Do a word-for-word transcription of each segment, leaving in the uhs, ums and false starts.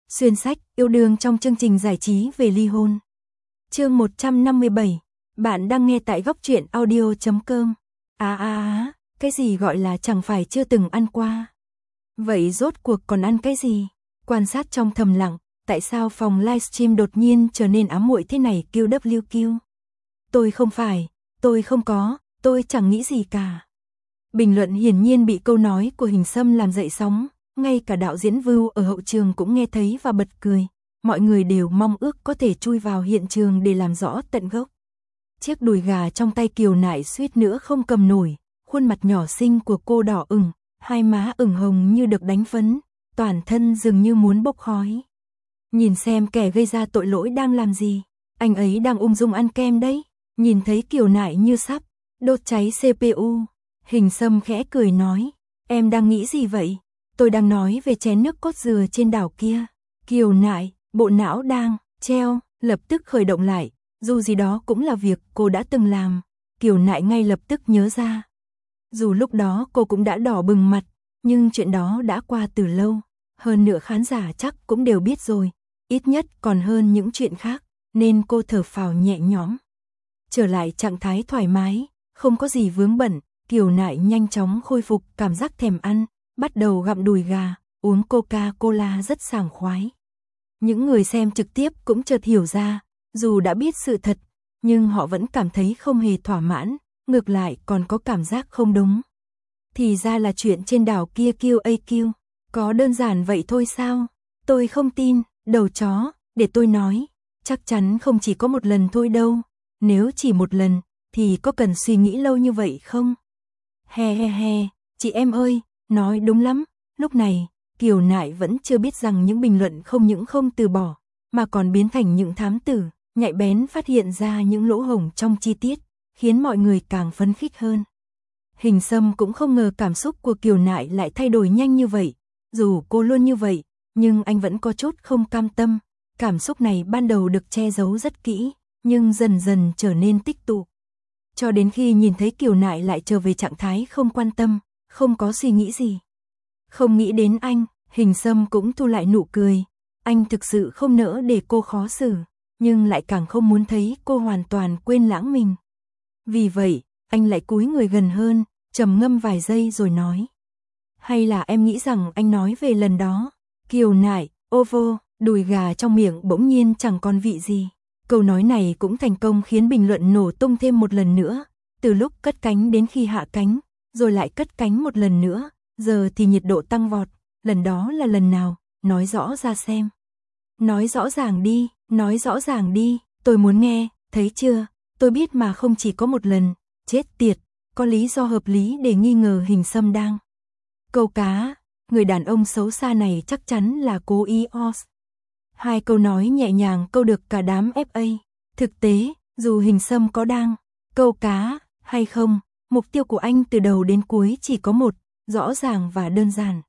Xuyên sách, yêu đương trong chương trình giải trí về ly hôn. Chương một trăm năm mươi bảy. Bạn đang nghe tại góc truyện audio chấm com. À à à, cái gì gọi là chẳng phải chưa từng ăn qua. Vậy rốt cuộc còn ăn cái gì? Quan sát trong thầm lặng, tại sao phòng livestream đột nhiên trở nên ám muội thế này quy vê kép? Tôi không phải, tôi không có, tôi chẳng nghĩ gì cả. Bình luận hiển nhiên bị câu nói của Hình Sâm làm dậy sóng. Ngay cả đạo diễn Vưu ở hậu trường cũng nghe thấy và bật cười. Mọi người đều mong ước có thể chui vào hiện trường để làm rõ tận gốc. Chiếc đùi gà trong tay Kiều Nại suýt nữa không cầm nổi. Khuôn mặt nhỏ xinh của cô đỏ ửng, hai má ửng hồng như được đánh phấn, toàn thân dường như muốn bốc khói. Nhìn xem kẻ gây ra tội lỗi đang làm gì. Anh ấy đang ung dung ăn kem đấy. Nhìn thấy Kiều Nại như sắp đốt cháy xê pê u. Hình Sâm khẽ cười nói, em đang nghĩ gì vậy? Tôi đang nói về chén nước cốt dừa trên đảo kia. Kiều Nại, bộ não đang treo, lập tức khởi động lại. Dù gì đó cũng là việc cô đã từng làm. Kiều Nại ngay lập tức nhớ ra. Dù lúc đó cô cũng đã đỏ bừng mặt, nhưng chuyện đó đã qua từ lâu. Hơn nữa khán giả chắc cũng đều biết rồi. Ít nhất còn hơn những chuyện khác, nên cô thở phào nhẹ nhõm. Trở lại trạng thái thoải mái, không có gì vướng bận. Kiều Nại nhanh chóng khôi phục cảm giác thèm ăn. Bắt đầu gặm đùi gà, uống Coca-Cola rất sảng khoái. Những người xem trực tiếp cũng chợt hiểu ra, dù đã biết sự thật, nhưng họ vẫn cảm thấy không hề thỏa mãn, ngược lại còn có cảm giác không đúng. Thì ra là chuyện trên đảo kia quy a quy, có đơn giản vậy thôi sao? Tôi không tin, đầu chó, để tôi nói, chắc chắn không chỉ có một lần thôi đâu, nếu chỉ một lần, thì có cần suy nghĩ lâu như vậy không? He he he, chị em ơi! Nói đúng lắm, lúc này, Kiều Nại vẫn chưa biết rằng những bình luận không những không từ bỏ, mà còn biến thành những thám tử, nhạy bén phát hiện ra những lỗ hổng trong chi tiết, khiến mọi người càng phấn khích hơn. Hình Sâm cũng không ngờ cảm xúc của Kiều Nại lại thay đổi nhanh như vậy, dù cô luôn như vậy, nhưng anh vẫn có chút không cam tâm, cảm xúc này ban đầu được che giấu rất kỹ, nhưng dần dần trở nên tích tụ. Cho đến khi nhìn thấy Kiều Nại lại trở về trạng thái không quan tâm, không có suy nghĩ gì. Không nghĩ đến anh, Hình Sâm cũng thu lại nụ cười. Anh thực sự không nỡ để cô khó xử, nhưng lại càng không muốn thấy cô hoàn toàn quên lãng mình. Vì vậy, anh lại cúi người gần hơn, trầm ngâm vài giây rồi nói. Hay là em nghĩ rằng anh nói về lần đó? Kiều Nại, ô vô, đùi gà trong miệng bỗng nhiên chẳng còn vị gì. Câu nói này cũng thành công khiến bình luận nổ tung thêm một lần nữa, từ lúc cất cánh đến khi hạ cánh. Rồi lại cất cánh một lần nữa, giờ thì nhiệt độ tăng vọt, lần đó là lần nào, nói rõ ra xem. Nói rõ ràng đi, nói rõ ràng đi, tôi muốn nghe, thấy chưa, tôi biết mà không chỉ có một lần, chết tiệt, có lý do hợp lý để nghi ngờ Hình Sâm đang. Câu cá, người đàn ông xấu xa này chắc chắn là cố ý os. Hai câu nói nhẹ nhàng câu được cả đám ép a. Thực tế, dù Hình Sâm có đang câu cá hay không, mục tiêu của anh từ đầu đến cuối chỉ có một, rõ ràng và đơn giản.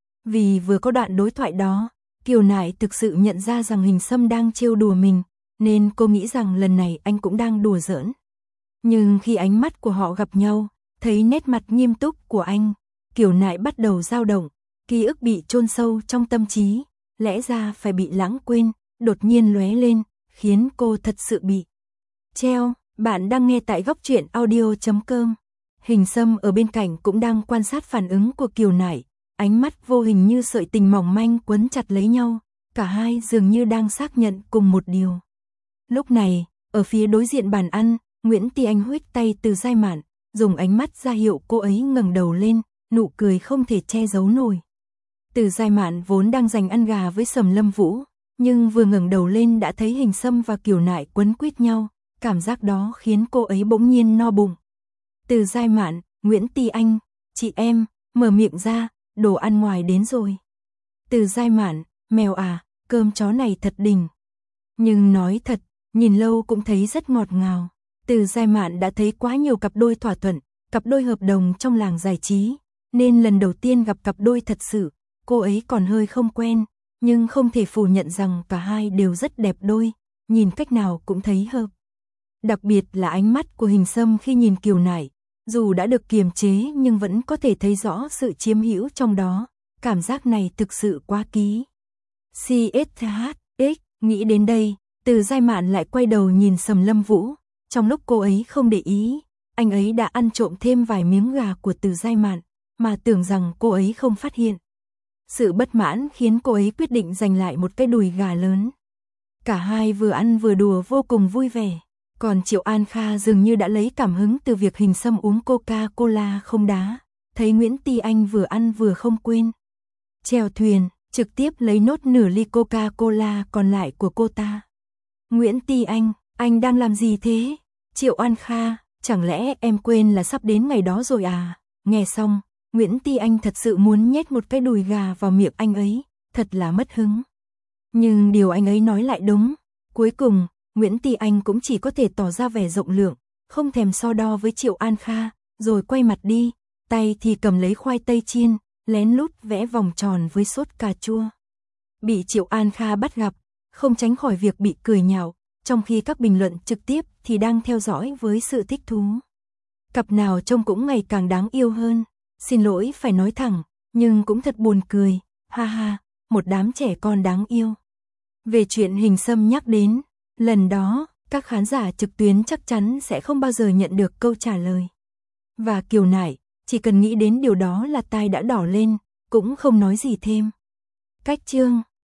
Vì vừa có đoạn đối thoại đó, Kiều Nại thực sự nhận ra rằng Hình Sâm đang trêu đùa mình, nên cô nghĩ rằng lần này anh cũng đang đùa giỡn. Nhưng khi ánh mắt của họ gặp nhau, thấy nét mặt nghiêm túc của anh, Kiều Nại bắt đầu dao động, ký ức bị chôn sâu trong tâm trí, lẽ ra phải bị lãng quên, đột nhiên lóe lên, khiến cô thật sự bị treo. Bạn đang nghe tại góc truyện audio chấm com. Hình Sâm ở bên cạnh cũng đang quan sát phản ứng của Kiều Nại, ánh mắt vô hình như sợi tình mỏng manh quấn chặt lấy nhau, cả hai dường như đang xác nhận cùng một điều. Lúc này, ở phía đối diện bàn ăn, Nguyễn Ti Anh huých tay Từ Giai Mạn, dùng ánh mắt ra hiệu cô ấy ngẩng đầu lên, nụ cười không thể che giấu nổi. Từ Giai Mạn vốn đang giành ăn gà với Sầm Lâm Vũ, nhưng vừa ngẩng đầu lên đã thấy Hình Sâm và Kiều Nại quấn quýt nhau, cảm giác đó khiến cô ấy bỗng nhiên no bụng. Từ Giai Mạn, Nguyễn Ti Anh, chị em, mở miệng ra, đồ ăn ngoài đến rồi. Từ Giai Mạn, mèo à, cơm chó này thật đỉnh. Nhưng nói thật, nhìn lâu cũng thấy rất ngọt ngào. Từ Giai Mạn đã thấy quá nhiều cặp đôi thỏa thuận, cặp đôi hợp đồng trong làng giải trí, nên lần đầu tiên gặp cặp đôi thật sự, cô ấy còn hơi không quen, nhưng không thể phủ nhận rằng cả hai đều rất đẹp đôi, nhìn cách nào cũng thấy hợp. Đặc biệt là ánh mắt của Hình Sâm khi nhìn Kiều Nại, dù đã được kiềm chế nhưng vẫn có thể thấy rõ sự chiếm hữu trong đó, cảm giác này thực sự quá ký. xê ét hát ích, nghĩ đến đây, Từ Giai Mạn lại quay đầu nhìn Sầm Lâm Vũ, trong lúc cô ấy không để ý, anh ấy đã ăn trộm thêm vài miếng gà của Từ Giai Mạn, mà tưởng rằng cô ấy không phát hiện. Sự bất mãn khiến cô ấy quyết định giành lại một cái đùi gà lớn. Cả hai vừa ăn vừa đùa vô cùng vui vẻ, còn Triệu An Kha dường như đã lấy cảm hứng từ việc Hình Sâm uống Coca-Cola không đá, thấy Nguyễn Ti Anh vừa ăn vừa không quên chèo thuyền, trực tiếp lấy nốt nửa ly Coca-Cola còn lại của cô ta. Nguyễn Ti Anh, anh đang làm gì thế? Triệu An Kha, chẳng lẽ em quên là sắp đến ngày đó rồi à? Nghe xong, Nguyễn Ti Anh thật sự muốn nhét một cái đùi gà vào miệng anh ấy, thật là mất hứng. Nhưng điều anh ấy nói lại đúng, cuối cùng, Nguyễn Ti Anh cũng chỉ có thể tỏ ra vẻ rộng lượng, không thèm so đo với Triệu An Kha, rồi quay mặt đi, tay thì cầm lấy khoai tây chiên, lén lút vẽ vòng tròn với sốt cà chua. Bị Triệu An Kha bắt gặp, không tránh khỏi việc bị cười nhạo, trong khi các bình luận trực tiếp thì đang theo dõi với sự thích thú. Cặp nào trông cũng ngày càng đáng yêu hơn, xin lỗi phải nói thẳng, nhưng cũng thật buồn cười, ha ha, một đám trẻ con đáng yêu. Về chuyện Hình Sâm nhắc đến, lần đó, các khán giả trực tuyến chắc chắn sẽ không bao giờ nhận được câu trả lời. Và Kiều Nải, chỉ cần nghĩ đến điều đó là tai đã đỏ lên, cũng không nói gì thêm. Cách chương